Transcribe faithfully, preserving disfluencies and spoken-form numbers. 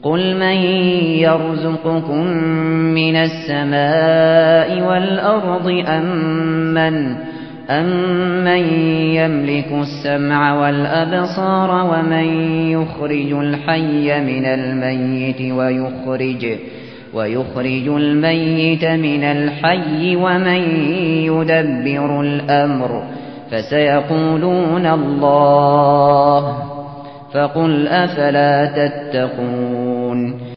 قُلْ مَن يَرْزُقُكُم مِّنَ السَّمَاءِ وَالْأَرْضِ أَمَّنْ أَمَّن يَمْلِكُ السَّمْعَ وَالْأَبْصَارَ وَمَن يُخْرِجُ الْحَيَّ مِنَ الْمَيِّتِ وَيُخْرِجُ وَيُخْرِجُ الْمَيِّتَ مِنَ الْحَيِّ وَمَن يُدَبِّرُ الْأَمْرَ فَسَيَقُولُونَ اللَّهُ فَقُلْ أَفَلَا تَتَّقُونَ